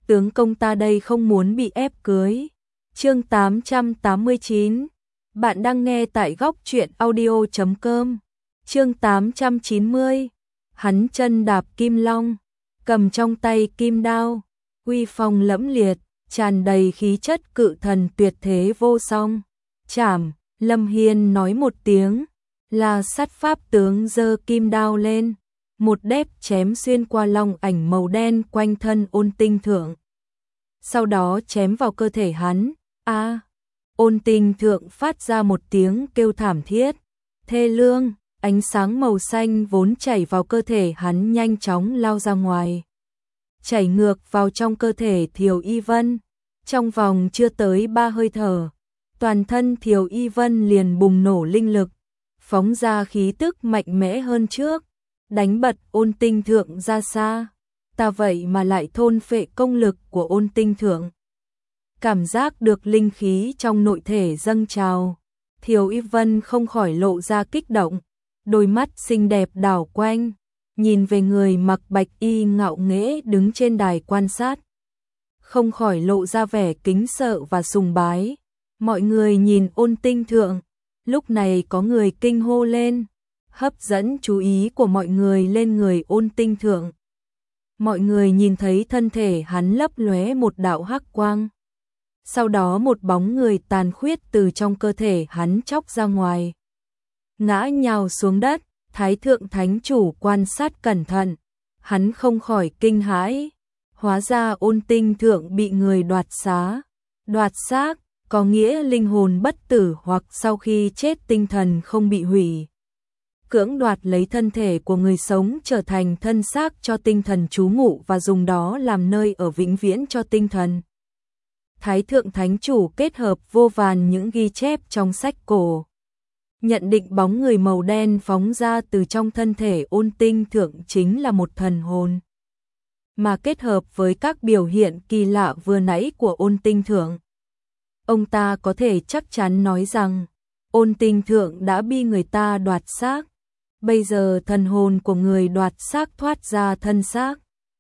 tướng công ta đây không muốn bị ép cưới. Chương 889. Bạn đang nghe tại góc truyện audio.com. Chương 890. Hắn chân đạp kim long, cầm trong tay kim đao, uy phong lẫm liệt, tràn đầy khí chất cự thần tuyệt thế vô song. Chảm, Lâm Hiên nói một tiếng, là sắt pháp tướng giơ kim đao lên, một đép chém xuyên qua long ảnh màu đen quanh thân Ôn Tinh Thượng. Sau đó chém vào cơ thể hắn. Ôn Tinh Thượng phát ra một tiếng kêu thảm thiết, thê lương, ánh sáng màu xanh vốn chảy vào cơ thể hắn nhanh chóng lao ra ngoài, chảy ngược vào trong cơ thể Thiều Y Vân. Trong vòng chưa tới 3 hơi thở, toàn thân Thiều Y Vân liền bùng nổ linh lực, phóng ra khí tức mạnh mẽ hơn trước, đánh bật Ôn Tinh Thượng ra xa. Ta vậy mà lại thôn phệ công lực của Ôn Tinh Thượng. Cảm giác được linh khí trong nội thể dâng trào, Thiều Y Vân không khỏi lộ ra kích động, đôi mắt xinh đẹp đảo quanh, nhìn về người mặc bạch y ngạo nghễ đứng trên đài quan sát, không khỏi lộ ra vẻ kính sợ và sùng bái. Mọi người nhìn Ôn Tinh Thượng, lúc này có người kinh hô lên, hấp dẫn chú ý của mọi người lên người Ôn Tinh Thượng. Mọi người nhìn thấy thân thể hắn lấp lóe một đạo hắc quang. Sau đó một bóng người tàn khuyết từ trong cơ thể hắn chóc ra ngoài, ngã nhào xuống đất. Thái thượng thánh chủ quan sát cẩn thận, hắn không khỏi kinh hãi, hóa ra Ôn Tinh Thượng bị người đoạt xá, đoạt xác, có nghĩa linh hồn bất tử hoặc sau khi chết tinh thần không bị hủy, cưỡng đoạt lấy thân thể của người sống trở thành thân xác cho tinh thần trú ngụ và dùng đó làm nơi ở vĩnh viễn cho tinh thần. Thái thượng thánh chủ kết hợp vô vàn những ghi chép trong sách cổ, nhận định bóng người màu đen phóng ra từ trong thân thể Ôn Tinh Thượng chính là một thần hồn. Mà kết hợp với các biểu hiện kỳ lạ vừa nãy của Ôn Tinh Thượng, ông ta có thể chắc chắn nói rằng Ôn Tinh Thượng đã bị người ta đoạt xác. Bây giờ thần hồn của người đoạt xác thoát ra thân xác,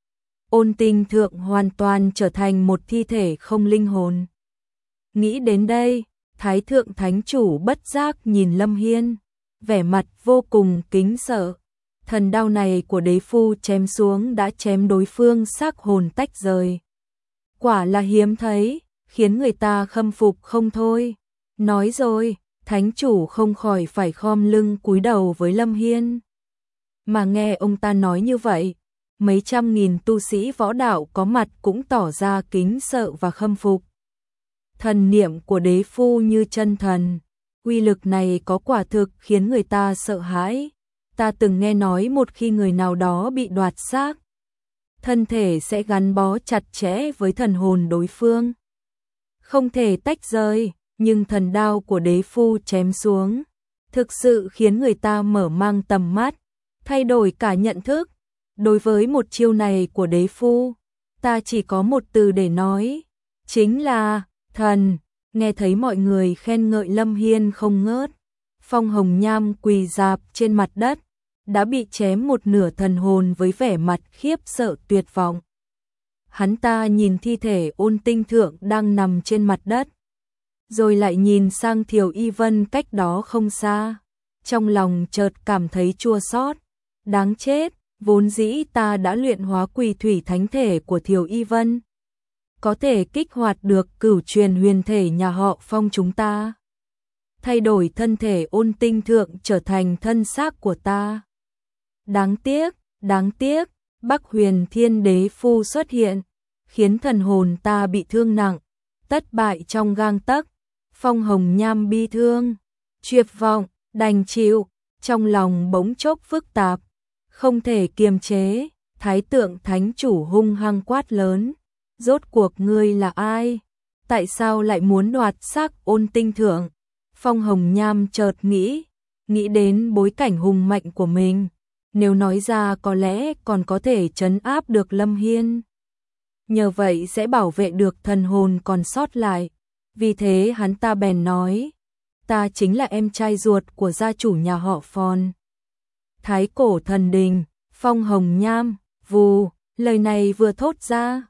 Ôn Tinh Thượng hoàn toàn trở thành một thi thể không linh hồn. Nghĩ đến đây, Thái thượng thánh chủ bất giác nhìn Lâm Hiên, vẻ mặt vô cùng kính sợ. Thần đao này của đế phu chém xuống đã chém đối phương xác hồn tách rời, quả là hiếm thấy, khiến người ta khâm phục không thôi. Nói rồi, thánh chủ không khỏi phải khom lưng cúi đầu với Lâm Hiên. Mà nghe ông ta nói như vậy, mấy trăm nghìn tu sĩ võ đạo có mặt cũng tỏ ra kính sợ và khâm phục. Thần niệm của đế phu như chân thần, uy lực này có quả thực khiến người ta sợ hãi. Ta từng nghe nói một khi người nào đó bị đoạt xác, thân thể sẽ gắn bó chặt chẽ với thần hồn đối phương, không thể tách rời. Nhưng thần đao của đế phu chém xuống, thực sự khiến người ta mở mang tầm mắt, thay đổi cả nhận thức. Đối với một chiêu này của đế phu, ta chỉ có một từ để nói, chính là thần. Nghe thấy mọi người khen ngợi Lâm Hiên không ngớt, Phong Hồng Nham quỳ rạp trên mặt đất, đã bị chém một nửa thần hồn với vẻ mặt khiếp sợ tuyệt vọng. Hắn ta nhìn thi thể Ôn Tinh Thượng đang nằm trên mặt đất, rồi lại nhìn sang Thiều Y Vân cách đó không xa, trong lòng chợt cảm thấy chua xót. Đáng chết, vốn dĩ ta đã luyện hóa quỷ thủy thánh thể của Thiều Y Vân, có thể kích hoạt được cửu truyền huyền thể nhà họ Phong chúng ta, thay đổi thân thể Ôn Tinh Thượng trở thành thân xác của ta. Đáng tiếc, Bắc Huyền Thiên Đế Phu xuất hiện, khiến thần hồn ta bị thương nặng, tất bại trong gang tấc. Phong Hồng Nham bi thương, tuyệt vọng, đành chịu, trong lòng bỗng chốc phức tạp, không thể kiềm chế. Thái thượng thánh chủ hung hăng quát lớn, rốt cuộc ngươi là ai? Tại sao lại muốn đoạt xác Ôn Tinh Thượng? Phong Hồng Nham chợt nghĩ đến bối cảnh hùng mạnh của mình, nếu nói ra có lẽ còn có thể trấn áp được Lâm Hiên, nhờ vậy sẽ bảo vệ được thần hồn còn sót lại. Vì thế hắn ta bèn nói, ta chính là em trai ruột của gia chủ nhà họ Phong, Thái cổ thần đình, Phong Hồng Nham. Vù, lời này vừa thốt ra,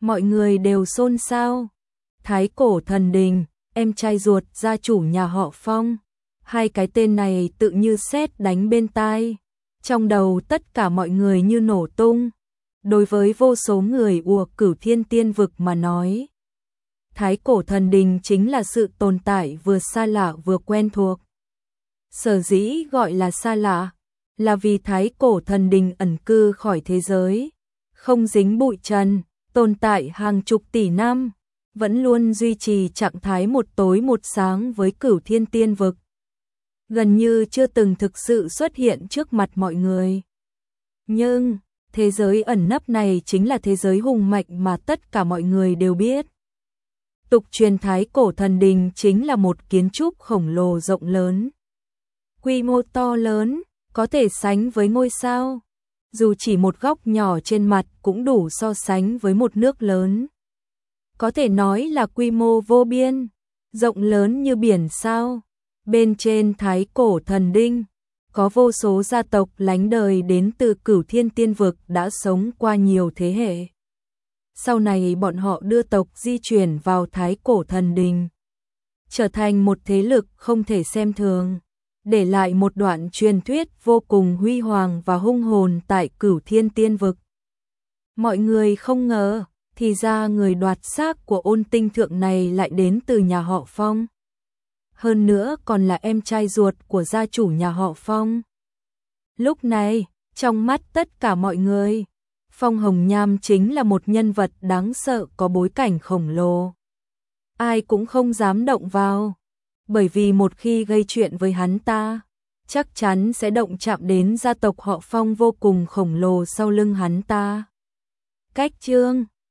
Mọi người đều xôn xao. Thái Cổ Thần Đình, em trai ruột gia chủ nhà họ Phong. Hai cái tên này tự như sét đánh bên tai. Trong đầu tất cả mọi người như nổ tung. Đối với vô số người ùa Cửu Thiên Tiên Vực mà nói, Thái Cổ Thần Đình chính là sự tồn tại vừa xa lạ vừa quen thuộc. Sở dĩ gọi là xa lạ, là vì Thái Cổ Thần Đình ẩn cư khỏi thế giới, không dính bụi trần, tồn tại hàng chục tỷ năm, vẫn luôn duy trì trạng thái một tối một sáng với Cửu Thiên Tiên Vực. Gần như chưa từng thực sự xuất hiện trước mặt mọi người. Nhưng, thế giới ẩn nấp này chính là thế giới hùng mạnh mà tất cả mọi người đều biết. Tục truyền Thái Cổ Thần Đình chính là một kiến trúc khổng lồ rộng lớn. Quy mô to lớn, có thể sánh với ngôi sao. Dù chỉ một góc nhỏ trên mặt cũng đủ so sánh với một nước lớn. Có thể nói là quy mô vô biên, rộng lớn như biển sao. Bên trên Thái Cổ Thần Đình, có vô số gia tộc lánh đời đến từ Cửu Thiên Tiên Vực đã sống qua nhiều thế hệ. Sau này bọn họ đưa tộc di chuyển vào Thái Cổ Thần Đình, trở thành một thế lực không thể xem thường, để lại một đoạn truyền thuyết vô cùng huy hoàng và hung hồn tại Cửu Thiên Tiên Vực. Mọi người không ngờ, thì ra người đoạt xác của Ôn Tinh Thượng này lại đến từ nhà họ Phong. Hơn nữa còn là em trai ruột của gia chủ nhà họ Phong. Lúc này, trong mắt tất cả mọi người, Phong Hồng Nham chính là một nhân vật đáng sợ có bối cảnh khổng lồ. Ai cũng không dám động vào, bởi vì một khi gây chuyện với hắn ta, chắc chắn sẽ động chạm đến gia tộc họ Phong vô cùng khổng lồ sau lưng hắn ta. Cách chương